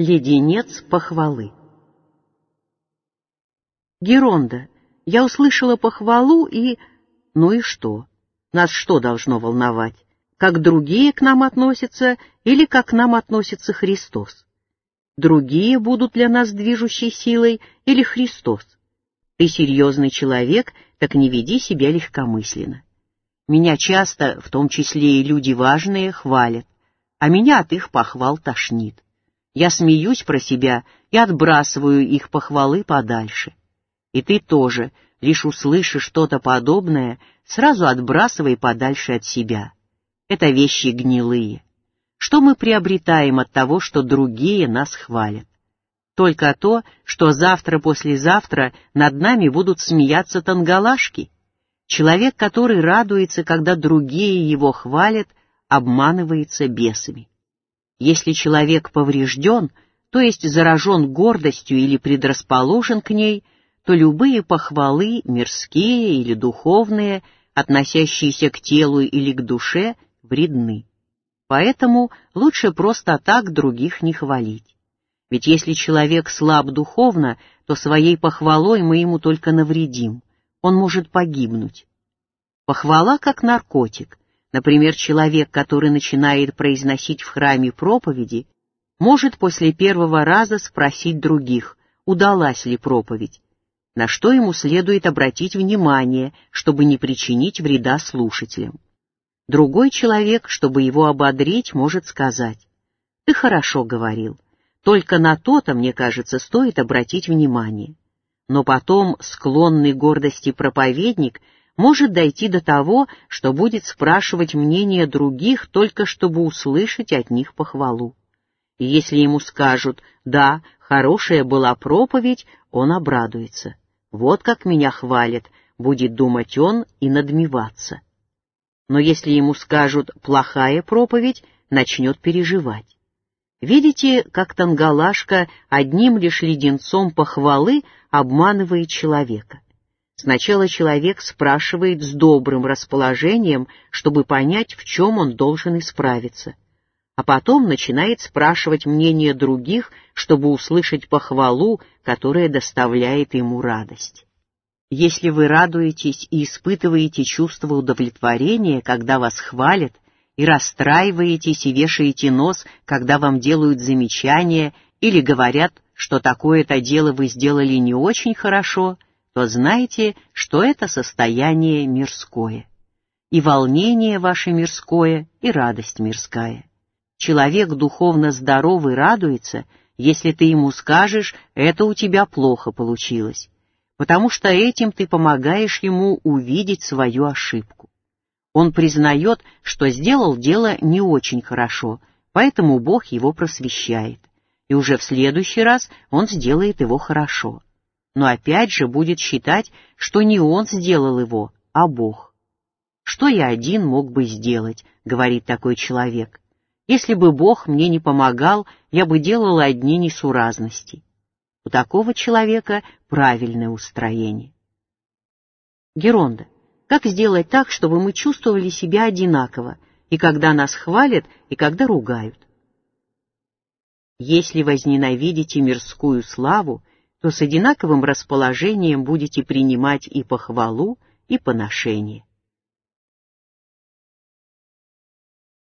Леденец похвалы. Геронда, я услышала похвалу и... Ну и что? Нас что должно волновать? Как другие к нам относятся или как к нам относится Христос? Другие будут для нас движущей силой или Христос? Ты серьезный человек, так не веди себя легкомысленно. Меня часто, в том числе и люди важные, хвалят, а меня от их похвал тошнит. Я смеюсь про себя и отбрасываю их похвалы подальше. И ты тоже, лишь услышишь что-то подобное, сразу отбрасывай подальше от себя. Это вещи гнилые. Что мы приобретаем от того, что другие нас хвалят? Только то, что завтра-послезавтра над нами будут смеяться тангалашки. Человек, который радуется, когда другие его хвалят, обманывается бесами. Если человек поврежден, то есть заражен гордостью или предрасположен к ней, то любые похвалы, мирские или духовные, относящиеся к телу или к душе, вредны. Поэтому лучше просто так других не хвалить. Ведь если человек слаб духовно, то своей похвалой мы ему только навредим, он может погибнуть. Похвала как наркотик. Например, человек, который начинает произносить в храме проповеди, может после первого раза спросить других, удалась ли проповедь, на что ему следует обратить внимание, чтобы не причинить вреда слушателям. Другой человек, чтобы его ободрить, может сказать: «Ты хорошо говорил, только на то-то, мне кажется, стоит обратить внимание». Но потом склонный гордости проповедник может дойти до того, что будет спрашивать мнение других, только чтобы услышать от них похвалу. И если ему скажут: «Да, хорошая была проповедь», он обрадуется. «Вот как меня хвалят», будет думать он и надмеваться. Но если ему скажут «плохая проповедь», начнет переживать. Видите, как тангалашка одним лишь леденцом похвалы обманывает человека. Сначала человек спрашивает с добрым расположением, чтобы понять, в чем он должен исправиться, а потом начинает спрашивать мнение других, чтобы услышать похвалу, которая доставляет ему радость. Если вы радуетесь и испытываете чувство удовлетворения, когда вас хвалят, и расстраиваетесь и вешаете нос, когда вам делают замечания или говорят, что такое-то дело вы сделали не очень хорошо, то знайте, что это состояние мирское. И волнение ваше мирское, и радость мирская. Человек духовно здоровый радуется, если ты ему скажешь: «Это у тебя плохо получилось», потому что этим ты помогаешь ему увидеть свою ошибку. Он признает, что сделал дело не очень хорошо, поэтому Бог его просвещает, и уже в следующий раз он сделает его хорошо. Но опять же будет считать, что не он сделал его, а Бог. «Что я один мог бы сделать?» — говорит такой человек. «Если бы Бог мне не помогал, я бы делал одни несуразности». У такого человека правильное устроение. Геронда, как сделать так, чтобы мы чувствовали себя одинаково, и когда нас хвалят, и когда ругают? Если возненавидите мирскую славу, то с одинаковым расположением будете принимать и похвалу, и поношение.